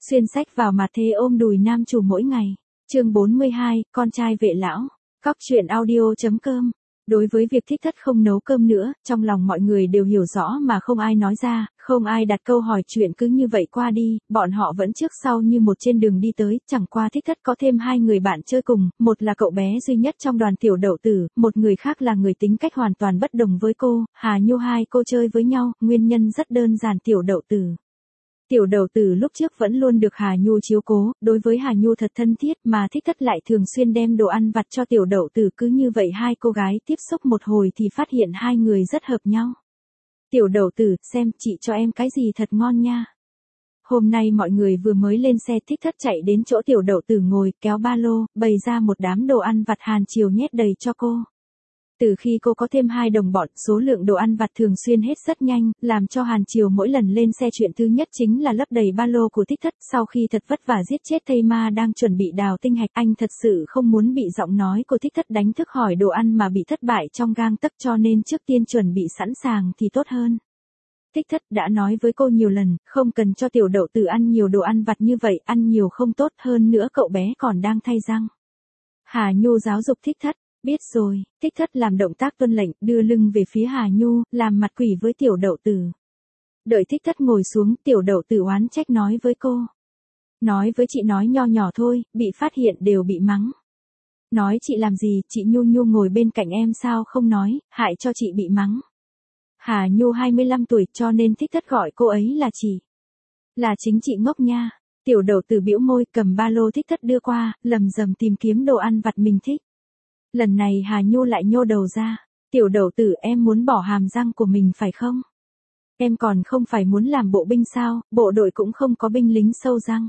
Xuyên sách vào mặt thế ôm đùi nam chủ mỗi ngày. Chương 42, con trai vệ lão. Cóc truyện audio.com. Đối với việc Thích Thất không nấu cơm nữa, trong lòng mọi người đều hiểu rõ mà không ai nói ra, không ai đặt câu hỏi, chuyện cứ như vậy qua đi, bọn họ vẫn trước sau như một trên đường đi tới, chẳng qua Thích Thất có thêm hai người bạn chơi cùng, một là cậu bé duy nhất trong đoàn Tiểu Đậu Tử, một người khác là người tính cách hoàn toàn bất đồng với cô, Hà Nhu. Hai cô chơi với nhau, nguyên nhân rất đơn giản. Tiểu Đậu Tử lúc trước vẫn luôn được Hà Nhu chiếu cố, đối với Hà Nhu thật thân thiết, mà Thích Thất lại thường xuyên đem đồ ăn vặt cho Tiểu Đậu Tử, cứ như vậy hai cô gái tiếp xúc một hồi thì phát hiện hai người rất hợp nhau. Tiểu Đậu Tử, xem, chị cho em cái gì thật ngon nha. Hôm nay mọi người vừa mới lên xe, Thích Thất chạy đến chỗ Tiểu Đậu Tử ngồi, kéo ba lô, bày ra một đám đồ ăn vặt Hàn Triều nhét đầy cho cô. Từ khi cô có thêm hai đồng bọn, số lượng đồ ăn vặt thường xuyên hết rất nhanh, làm cho Hàn Triều mỗi lần lên xe chuyện thứ nhất chính là lấp đầy ba lô của Thích Thất. Sau khi thật vất vả giết chết thây ma đang chuẩn bị đào tinh hạch, anh thật sự không muốn bị giọng nói của Thích Thất đánh thức hỏi đồ ăn mà bị thất bại trong gang tấc, cho nên trước tiên chuẩn bị sẵn sàng thì tốt hơn. Thích Thất đã nói với cô nhiều lần, không cần cho Tiểu Đậu Tử ăn nhiều đồ ăn vặt như vậy, ăn nhiều không tốt, hơn nữa cậu bé còn đang thay răng. Hà Nhu giáo dục Thích Thất. Biết rồi. Thích Thất làm động tác tuân lệnh, đưa lưng về phía Hà Nhu, làm mặt quỷ với Tiểu Đậu Tử. Đợi Thích Thất ngồi xuống, Tiểu Đậu Tử oán trách nói với cô. Nói với chị nói nho nhỏ thôi, bị phát hiện đều bị mắng. Nói chị làm gì, chị Nhu Nhu ngồi bên cạnh em sao không nói, hại cho chị bị mắng. Hà Nhu 25 tuổi cho nên Thích Thất gọi cô ấy là chị. Là chính chị ngốc nha. Tiểu Đậu Tử bĩu môi, cầm ba lô Thích Thất đưa qua, lầm rầm tìm kiếm đồ ăn vặt mình thích. Lần này Hà Nhu lại nhô đầu ra. Tiểu Đậu Tử, em muốn bỏ hàm răng của mình phải không? Em còn không phải muốn làm bộ binh sao, bộ đội cũng không có binh lính sâu răng.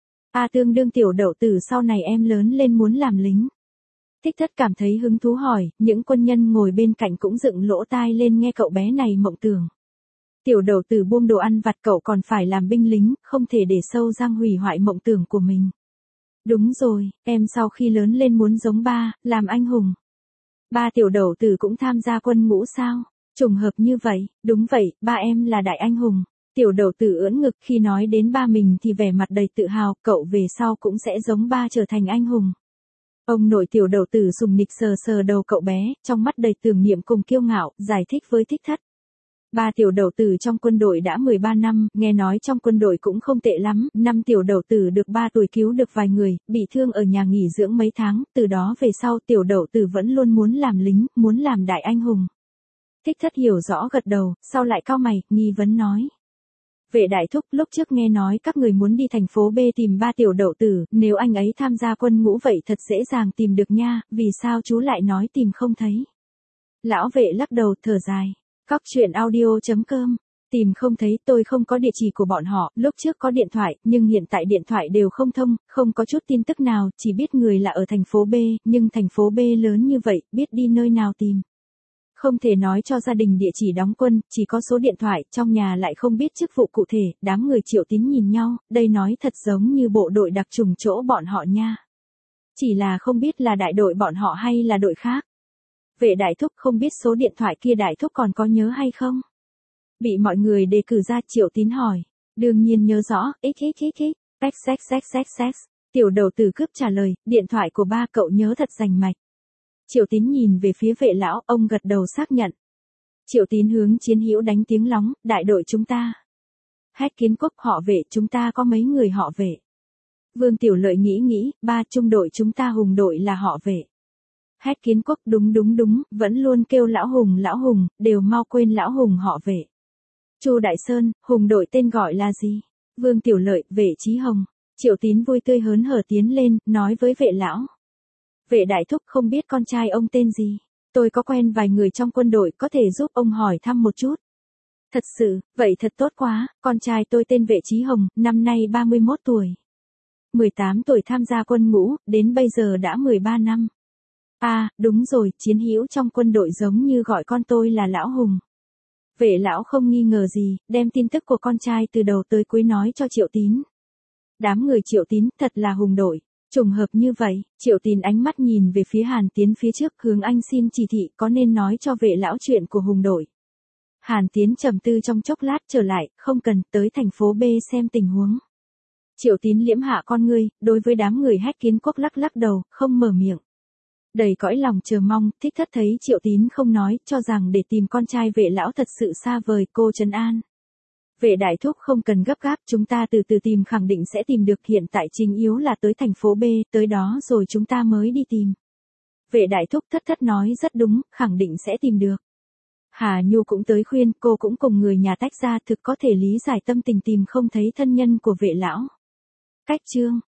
Tương đương Tiểu Đậu Tử sau này em lớn lên muốn làm lính. Thích Thất cảm thấy hứng thú hỏi, những quân nhân ngồi bên cạnh cũng dựng lỗ tai lên nghe cậu bé này mộng tưởng. Tiểu Đậu Tử buông đồ ăn vặt, cậu còn phải làm binh lính, không thể để sâu răng hủy hoại mộng tưởng của mình. Đúng rồi, em sau khi lớn lên muốn giống ba, làm anh hùng. Ba Tiểu Đậu Tử cũng tham gia quân ngũ sao? Trùng hợp như vậy, đúng vậy, ba em là đại anh hùng. Tiểu Đậu Tử ưỡn ngực khi nói đến ba mình thì vẻ mặt đầy tự hào, cậu về sau cũng sẽ giống ba trở thành anh hùng. Ông nội Tiểu Đậu Tử sùng nịch sờ sờ đầu cậu bé, trong mắt đầy tưởng niệm cùng kiêu ngạo, giải thích với Thích Thất. Ba Tiểu Đậu Tử trong quân đội đã 13 năm, nghe nói trong quân đội cũng không tệ lắm, năm Tiểu Đậu Tử được 3 tuổi cứu được vài người, bị thương ở nhà nghỉ dưỡng mấy tháng, từ đó về sau Tiểu Đậu Tử vẫn luôn muốn làm lính, muốn làm đại anh hùng. Thích Thất hiểu rõ gật đầu, sau lại cau mày, nghi vấn nói. Vệ đại thúc, lúc trước nghe nói các người muốn đi thành phố B tìm ba Tiểu Đậu Tử, nếu anh ấy tham gia quân ngũ vậy thật dễ dàng tìm được nha, vì sao chú lại nói tìm không thấy? Lão Vệ lắc đầu, thở dài. Cóc truyện audio.com. Tìm không thấy, tôi không có địa chỉ của bọn họ, lúc trước có điện thoại, nhưng hiện tại điện thoại đều không thông, không có chút tin tức nào, chỉ biết người là ở thành phố B, nhưng thành phố B lớn như vậy, biết đi nơi nào tìm. Không thể nói cho gia đình địa chỉ đóng quân, chỉ có số điện thoại, trong nhà lại không biết chức vụ cụ thể, đám người Triệu Tín nhìn nhau, đây nói thật giống như bộ đội đặc trùng chỗ bọn họ nha. Chỉ là không biết là đại đội bọn họ hay là đội khác. Vệ đại thúc, không biết số điện thoại kia đại thúc còn có nhớ hay không? Bị mọi người đề cử ra, Triệu Tín hỏi. Đương nhiên nhớ rõ, xxxxxx. Tiểu Đậu Tử cướp trả lời, điện thoại của ba cậu nhớ thật rành mạch. Triệu Tín nhìn về phía Vệ lão, ông gật đầu xác nhận. Triệu Tín hướng chiến hữu đánh tiếng lóng, đại đội chúng ta. Hét Kiến Quốc, họ Vệ, chúng ta có mấy người họ Vệ. Vương Tiểu Lợi nghĩ, ba trung đội chúng ta Hùng đội là họ Vệ. Hét Kiến Quốc, đúng, vẫn luôn kêu lão Hùng, đều mau quên lão Hùng họ Vệ. Chu Đại Sơn, Hùng đội tên gọi là gì? Vương Tiểu Lợi, Vệ Chí Hồng. Triệu Tín vui tươi hớn hở tiến lên, nói với Vệ lão. Vệ đại thúc, không biết con trai ông tên gì? Tôi có quen vài người trong quân đội, có thể giúp ông hỏi thăm một chút. Thật sự, vậy thật tốt quá, con trai tôi tên Vệ Chí Hồng, năm nay 31 tuổi. 18 tuổi tham gia quân ngũ, đến bây giờ đã 13 năm. Đúng rồi, chiến hữu trong quân đội giống như gọi con tôi là lão Hùng. Vệ lão không nghi ngờ gì, đem tin tức của con trai từ đầu tới cuối nói cho Triệu Tín. Đám người Triệu Tín, thật là Hùng đội. Trùng hợp như vậy, Triệu Tín ánh mắt nhìn về phía Hàn Tiến phía trước, hướng anh xin chỉ thị, có nên nói cho Vệ lão chuyện của Hùng đội. Hàn Tiến trầm tư trong chốc lát trở lại, không cần, tới thành phố B xem tình huống. Triệu Tín liễm hạ con ngươi, đối với đám người Hách Kiến Quốc lắc lắc đầu, không mở miệng. Đầy cõi lòng chờ mong, Thích Thất thấy Triệu Tín không nói, cho rằng để tìm con trai Vệ lão thật sự xa vời, cô trấn an. Vệ đại thúc không cần gấp gáp, chúng ta từ từ tìm, khẳng định sẽ tìm được, hiện tại chính yếu là tới thành phố B, tới đó rồi chúng ta mới đi tìm. Vệ đại thúc Thất Thất nói rất đúng, khẳng định sẽ tìm được. Hà Nhu cũng tới khuyên, cô cũng cùng người nhà tách ra, thực có thể lý giải tâm tình tìm không thấy thân nhân của Vệ lão. Cách chương